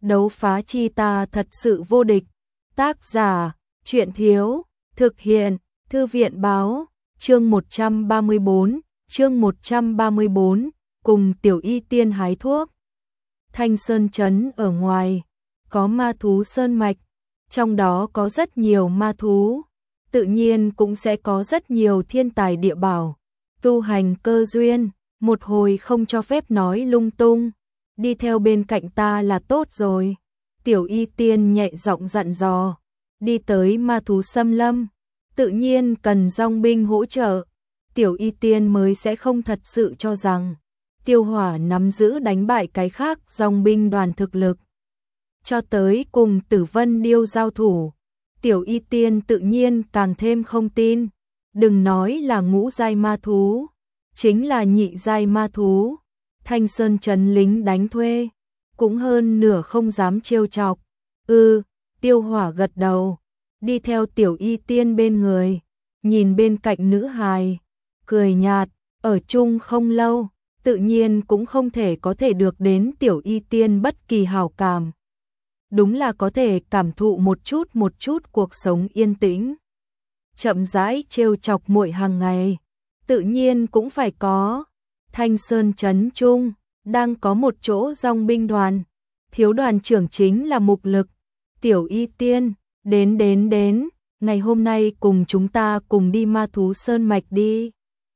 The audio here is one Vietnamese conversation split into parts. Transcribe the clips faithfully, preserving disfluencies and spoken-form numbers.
Đấu phá chi ta thật sự vô địch. Tác giả, Truyện Thiếu, thực hiện, Thư viện Báo, chương một trăm ba mươi bốn, chương một trăm ba mươi bốn, cùng Tiểu Y Tiên hái thuốc. Thanh Sơn Trấn ở ngoài, có ma thú sơn mạch, trong đó có rất nhiều ma thú, tự nhiên cũng sẽ có rất nhiều thiên tài địa bảo, tu hành cơ duyên, một hồi không cho phép nói lung tung, đi theo bên cạnh ta là tốt rồi. Tiểu Y Tiên nhẹ giọng dặn dò, đi tới ma thú xâm lâm, tự nhiên cần dòng binh hỗ trợ, Tiểu Y Tiên mới sẽ không thật sự cho rằng Tiêu Hỏa nắm giữ đánh bại cái khác dòng binh đoàn thực lực. Cho tới cùng Tử Vân Điêu giao thủ, Tiểu Y Tiên tự nhiên càng thêm không tin, đừng nói là ngũ giai ma thú, chính là nhị giai ma thú, Thanh Sơn Trấn lính đánh thuê, cũng hơn nửa không dám trêu chọc. Ư, ừ, Tiêu Hỏa gật đầu, đi theo Tiểu Y Tiên bên người, nhìn bên cạnh nữ hài, cười nhạt, ở chung không lâu, tự nhiên cũng không thể có thể được đến Tiểu Y Tiên bất kỳ hảo cảm. Đúng là có thể cảm thụ một chút một chút cuộc sống yên tĩnh. Chậm rãi trêu chọc muội hàng ngày, tự nhiên cũng phải có. Thanh Sơn Trấn Trung, đang có một chỗ dòng binh đoàn, thiếu đoàn trưởng chính là Mục Lực. Tiểu Y Tiên, đến đến đến, ngày hôm nay cùng chúng ta cùng đi ma thú sơn mạch đi.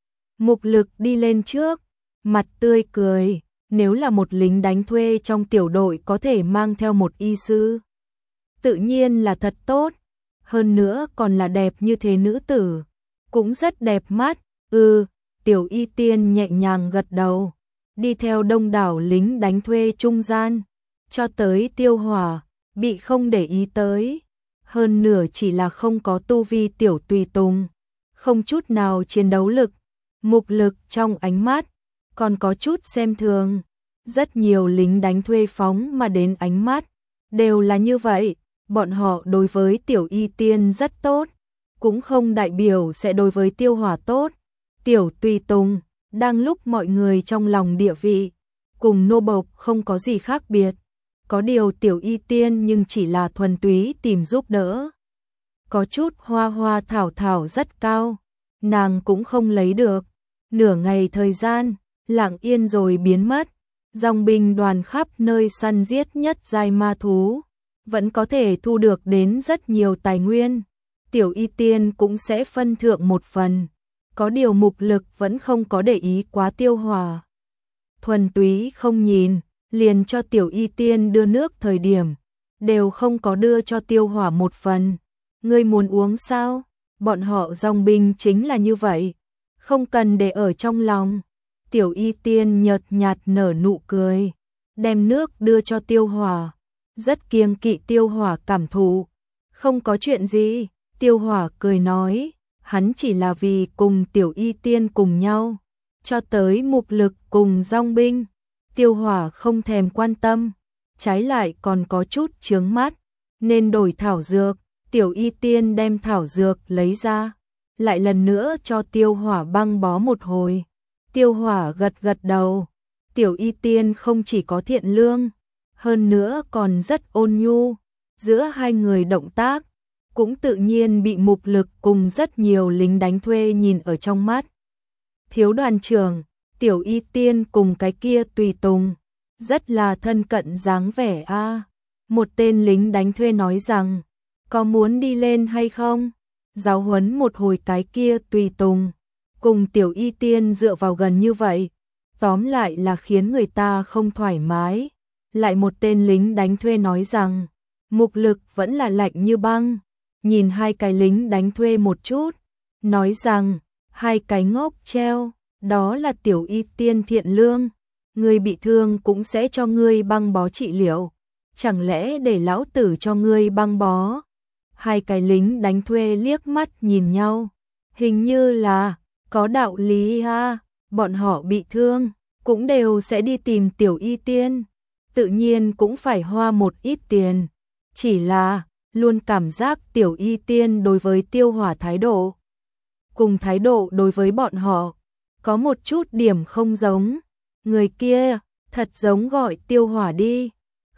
Mục Lực đi lên trước, mặt tươi cười, nếu là một lính đánh thuê trong tiểu đội có thể mang theo một y sư, tự nhiên là thật tốt, hơn nữa còn là đẹp như thế nữ tử, cũng rất đẹp mắt. Ừ, Tiểu Y Tiên nhẹ nhàng gật đầu, đi theo đông đảo lính đánh thuê trung gian, cho tới Tiêu Hỏa, bị không để ý tới, hơn nửa chỉ là không có tu vi tiểu tùy tùng, không chút nào chiến đấu lực. Mục Lực trong ánh mắt còn có chút xem thường, rất nhiều lính đánh thuê phóng mà đến ánh mắt đều là như vậy, bọn họ đối với Tiểu Y Tiên rất tốt, cũng không đại biểu sẽ đối với Tiêu Hỏa tốt. Tiểu tùy tùng, đang lúc mọi người trong lòng địa vị cùng nô bộc không có gì khác biệt, có điều Tiểu Y Tiên nhưng chỉ là thuần túy tìm giúp đỡ, có chút hoa hoa thảo thảo rất cao, nàng cũng không lấy được. Nửa ngày thời gian, lặng yên rồi biến mất, dòng binh đoàn khắp nơi săn giết nhất giai ma thú, vẫn có thể thu được đến rất nhiều tài nguyên, Tiểu Y Tiên cũng sẽ phân thượng một phần, có điều Mục Lực vẫn không có để ý quá Tiêu Hỏa. Thuần túy không nhìn, liền cho Tiểu Y Tiên đưa nước thời điểm, đều không có đưa cho Tiêu Hỏa một phần. Ngươi muốn uống sao? Bọn họ dòng binh chính là như vậy, không cần để ở trong lòng. Tiểu Y Tiên nhợt nhạt nở nụ cười, đem nước đưa cho Tiêu Hỏa, rất kiêng kỵ Tiêu Hỏa cảm thụ. Không có chuyện gì, Tiêu Hỏa cười nói, hắn chỉ là vì cùng Tiểu Y Tiên cùng nhau, cho tới Mục Lực cùng dòng binh, Tiêu Hỏa không thèm quan tâm, trái lại còn có chút chướng mắt, nên đổi thảo dược. Tiểu Y Tiên đem thảo dược lấy ra, lại lần nữa cho Tiêu Hỏa băng bó một hồi. Tiêu Hỏa gật gật đầu, Tiểu Y Tiên không chỉ có thiện lương, hơn nữa còn rất ôn nhu, giữa hai người động tác cũng tự nhiên bị Mục Lực cùng rất nhiều lính đánh thuê nhìn ở trong mắt. Thiếu đoàn trưởng, Tiểu Y Tiên cùng cái kia tùy tùng, rất là thân cận dáng vẻ a. À. Một tên lính đánh thuê nói rằng, có muốn đi lên hay không? Giáo huấn một hồi cái kia tùy tùng, cùng Tiểu Y Tiên dựa vào gần như vậy, tóm lại là khiến người ta không thoải mái. Lại một tên lính đánh thuê nói rằng, Mục Lực vẫn là lạnh như băng, nhìn hai cái lính đánh thuê một chút, nói rằng, hai cái ngốc treo, đó là Tiểu Y Tiên thiện lương, người bị thương cũng sẽ cho ngươi băng bó trị liệu, chẳng lẽ để lão tử cho ngươi băng bó? Hai cái lính đánh thuê liếc mắt nhìn nhau, hình như là có đạo lý ha, bọn họ bị thương, cũng đều sẽ đi tìm Tiểu Y Tiên, tự nhiên cũng phải hoa một ít tiền, chỉ là luôn cảm giác Tiểu Y Tiên đối với Tiêu Hỏa thái độ, cùng thái độ đối với bọn họ, có một chút điểm không giống, người kia thật giống gọi Tiêu Hỏa đi,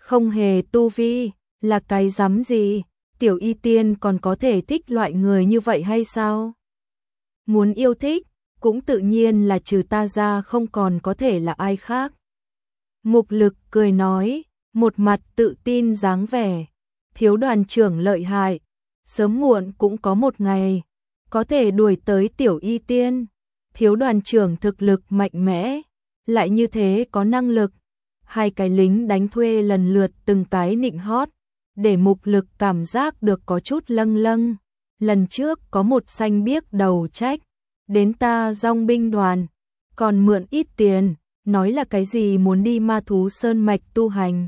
Không hề tu vi, là cái rắm gì? Tiểu Y Tiên còn có thể thích loại người như vậy hay sao? Muốn yêu thích, cũng tự nhiên là trừ ta ra không còn có thể là ai khác. Mục Lực cười nói, một mặt tự tin dáng vẻ. Thiếu đoàn trưởng lợi hại, sớm muộn cũng có một ngày có thể đuổi tới Tiểu Y Tiên. Thiếu đoàn trưởng thực lực mạnh mẽ, lại như thế có năng lực. Hai cái lính đánh thuê lần lượt từng cái nịnh hót, để Mục Lực cảm giác được có chút lâng lâng. Lần trước có một xanh biếc đầu trách, đến ta dòng binh đoàn, còn mượn ít tiền, nói là cái gì muốn đi Ma Thú Sơn Mạch tu hành.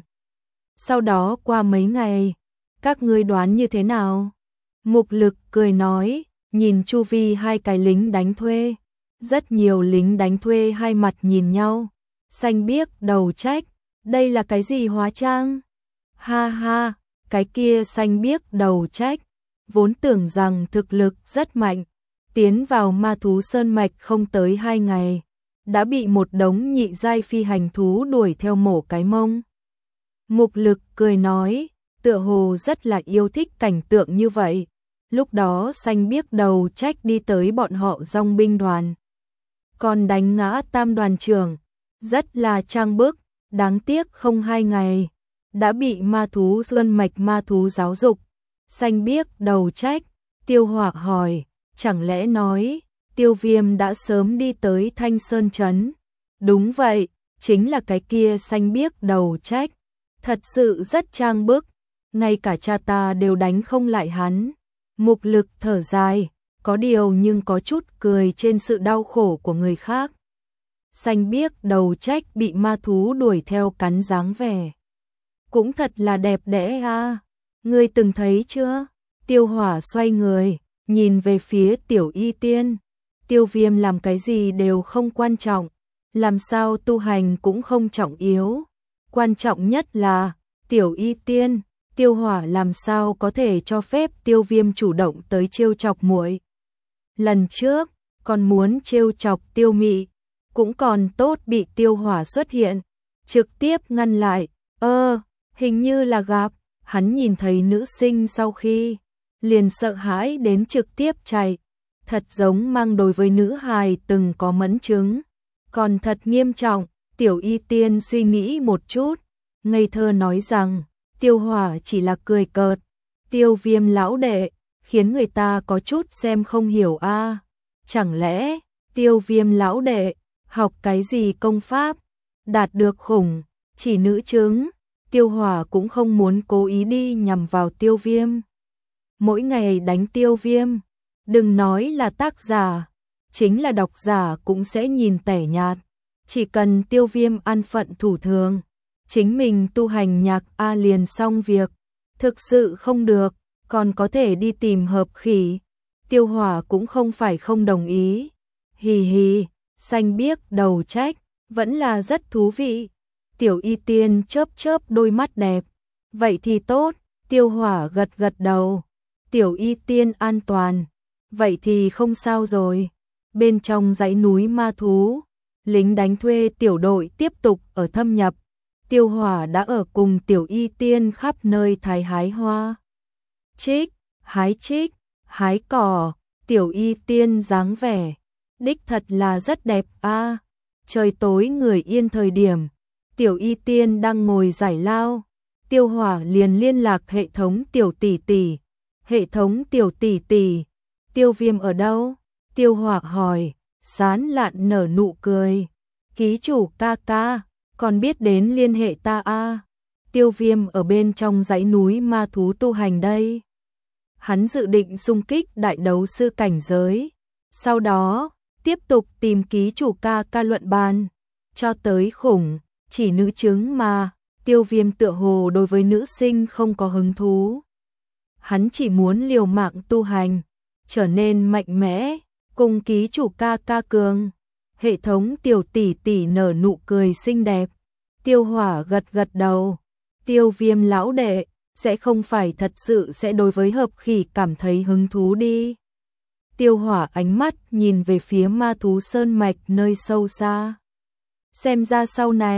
Sau đó qua mấy ngày, các ngươi đoán như thế nào? Mục Lực cười nói, nhìn chu vi hai cái lính đánh thuê. Rất nhiều lính đánh thuê hai mặt nhìn nhau. Xanh biếc đầu trách, đây là cái gì hóa trang? Ha ha, cái kia xanh biếc đầu trách, vốn tưởng rằng thực lực rất mạnh, tiến vào Ma Thú Sơn Mạch không tới hai ngày, đã bị một đống nhị giai phi hành thú đuổi theo mổ cái mông. Mục Lực cười nói, tựa hồ rất là yêu thích cảnh tượng như vậy. Lúc đó xanh biếc đầu trách đi tới bọn họ dòng binh đoàn, còn đánh ngã tam đoàn trưởng, rất là trang bức, đáng tiếc không hai ngày, đã bị Ma Thú Sơn Mạch ma thú giáo dục. Xanh biếc đầu trách, Tiêu Hỏa hỏi, chẳng lẽ nói, Tiêu Viêm đã sớm đi tới Thanh Sơn Trấn? Đúng vậy, chính là cái kia xanh biếc đầu trách, thật sự rất trang bức, ngay cả cha ta đều đánh không lại hắn. Mục Lực thở dài, có điều nhưng có chút cười trên sự đau khổ của người khác. Xanh biếc đầu trách bị ma thú đuổi theo cắn dáng vẻ, cũng thật là đẹp đẽ a. Ngươi từng thấy chưa? Tiêu Hỏa xoay người, nhìn về phía Tiểu Y Tiên. Tiêu Viêm làm cái gì đều không quan trọng, làm sao tu hành cũng không trọng yếu. Quan trọng nhất là Tiểu Y Tiên. Tiêu Hỏa làm sao có thể cho phép Tiêu Viêm chủ động tới trêu chọc muội. Lần trước còn muốn trêu chọc Tiêu Mị, cũng còn tốt bị Tiêu Hỏa xuất hiện, trực tiếp ngăn lại. Ơ, hình như là gặp. Hắn nhìn thấy nữ sinh sau khi liền sợ hãi đến trực tiếp chạy, thật giống mang đối với nữ hài từng có mẫn chứng, còn thật nghiêm trọng. Tiểu Y Tiên suy nghĩ một chút, ngây thơ nói rằng Tiêu Hỏa chỉ là cười cợt. Tiêu Viêm lão đệ, khiến người ta có chút xem không hiểu a. À. Chẳng lẽ Tiêu Viêm lão đệ học cái gì công pháp, đạt được khủng chỉ nữ chứng? Tiêu Hỏa cũng không muốn cố ý đi nhằm vào Tiêu Viêm. Mỗi ngày đánh Tiêu Viêm, đừng nói là tác giả, chính là độc giả cũng sẽ nhìn tẻ nhạt. Chỉ cần Tiêu Viêm an phận thủ thường, chính mình tu hành nhạc A liền xong việc. Thực sự không được, còn có thể đi tìm hợp khỉ. Tiêu Hỏa cũng không phải không đồng ý. Hì hì, xanh biếc đầu trách, vẫn là rất thú vị. Tiểu Y Tiên chớp chớp đôi mắt đẹp. Vậy thì tốt. Tiêu Hỏa gật gật đầu. Tiểu Y Tiên an toàn, vậy thì không sao rồi. Bên trong dãy núi ma thú, lính đánh thuê tiểu đội tiếp tục ở thâm nhập. Tiêu Hỏa đã ở cùng Tiểu Y Tiên khắp nơi thái hái hoa. Trích, hái trích, hái cỏ. Tiểu Y Tiên dáng vẻ đích thật là rất đẹp a. À, trời tối người yên thời điểm, Tiểu Y Tiên đang ngồi giải lao, Tiêu Hỏa liền liên lạc hệ thống Tiểu tỷ tỷ. Hệ thống Tiểu tỷ tỷ, Tiêu Viêm ở đâu? Tiêu Hỏa hỏi, sán lạn nở nụ cười. Ký chủ ca ca, còn biết đến liên hệ ta a. À. Tiêu Viêm ở bên trong dãy núi ma thú tu hành đây. Hắn dự định xung kích đại đấu sư cảnh giới, sau đó tiếp tục tìm ký chủ ca ca luận bàn, cho tới khủng chỉ nữ chứng mà. Tiêu Viêm tựa hồ đối với nữ sinh không có hứng thú. Hắn chỉ muốn liều mạng tu hành, trở nên mạnh mẽ, cùng ký chủ ca ca cường. Hệ thống Tiểu tỷ tỷ nở nụ cười xinh đẹp. Tiêu Hỏa gật gật đầu. Tiêu Viêm lão đệ, sẽ không phải thật sự sẽ đối với hợp khỉ cảm thấy hứng thú đi. Tiêu Hỏa ánh mắt nhìn về phía ma thú sơn mạch nơi sâu xa. Xem ra sau này,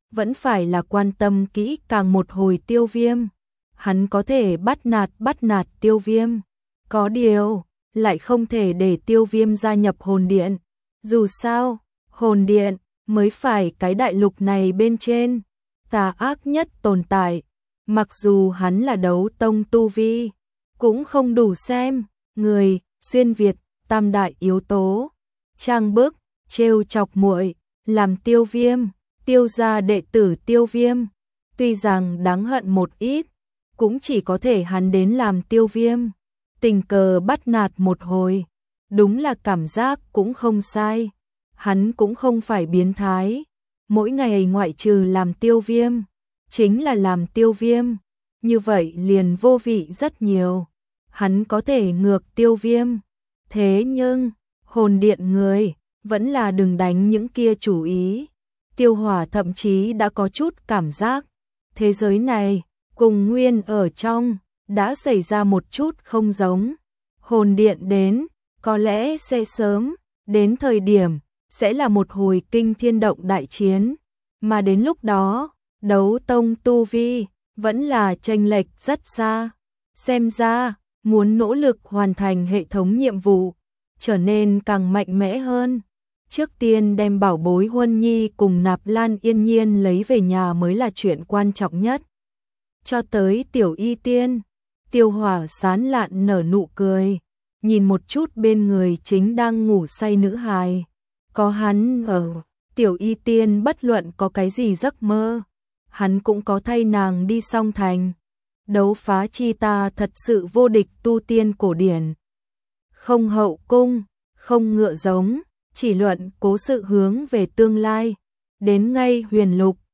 vẫn phải là quan tâm kỹ càng một hồi Tiêu Viêm. Hắn có thể bắt nạt bắt nạt Tiêu Viêm, có điều lại không thể để Tiêu Viêm gia nhập hồn điện. Dù sao, hồn điện mới phải cái đại lục này bên trên tà ác nhất tồn tại. Mặc dù hắn là đấu tông tu vi, cũng không đủ xem người xuyên việt tam đại yếu tố. Trang bức, trêu chọc muội, làm Tiêu Viêm, Tiêu gia đệ tử Tiêu Viêm, tuy rằng đáng hận một ít, cũng chỉ có thể hắn đến làm Tiêu Viêm tình cờ bắt nạt một hồi, đúng là cảm giác cũng không sai. Hắn cũng không phải biến thái, mỗi ngày ngoại trừ làm Tiêu Viêm, chính là làm Tiêu Viêm, như vậy liền vô vị rất nhiều. Hắn có thể ngược Tiêu Viêm, thế nhưng hồn điện người vẫn là đừng đánh những kia chủ ý. Tiêu Hỏa thậm chí đã có chút cảm giác thế giới này cùng nguyên ở trong đã xảy ra một chút không giống. Hồn điện đến, có lẽ sẽ sớm, đến thời điểm sẽ là một hồi kinh thiên động đại chiến, mà đến lúc đó, đấu tông tu vi vẫn là chênh lệch rất xa. Xem ra, muốn nỗ lực hoàn thành hệ thống nhiệm vụ, trở nên càng mạnh mẽ hơn. Trước tiên đem bảo bối Huân Nhi cùng Nạp Lan Yên Nhiên lấy về nhà mới là chuyện quan trọng nhất. Cho tới Tiểu Y Tiên, Tiêu Hỏa sán lạn nở nụ cười, nhìn một chút bên người chính đang ngủ say nữ hài. Có hắn ở, Tiểu Y Tiên bất luận có cái gì giấc mơ, hắn cũng có thay nàng đi song thành. Đấu phá chi ta thật sự vô địch tu tiên cổ điển. Không hậu cung, không ngựa giống, chỉ luận cố sự hướng về tương lai. Đến ngay huyền lục,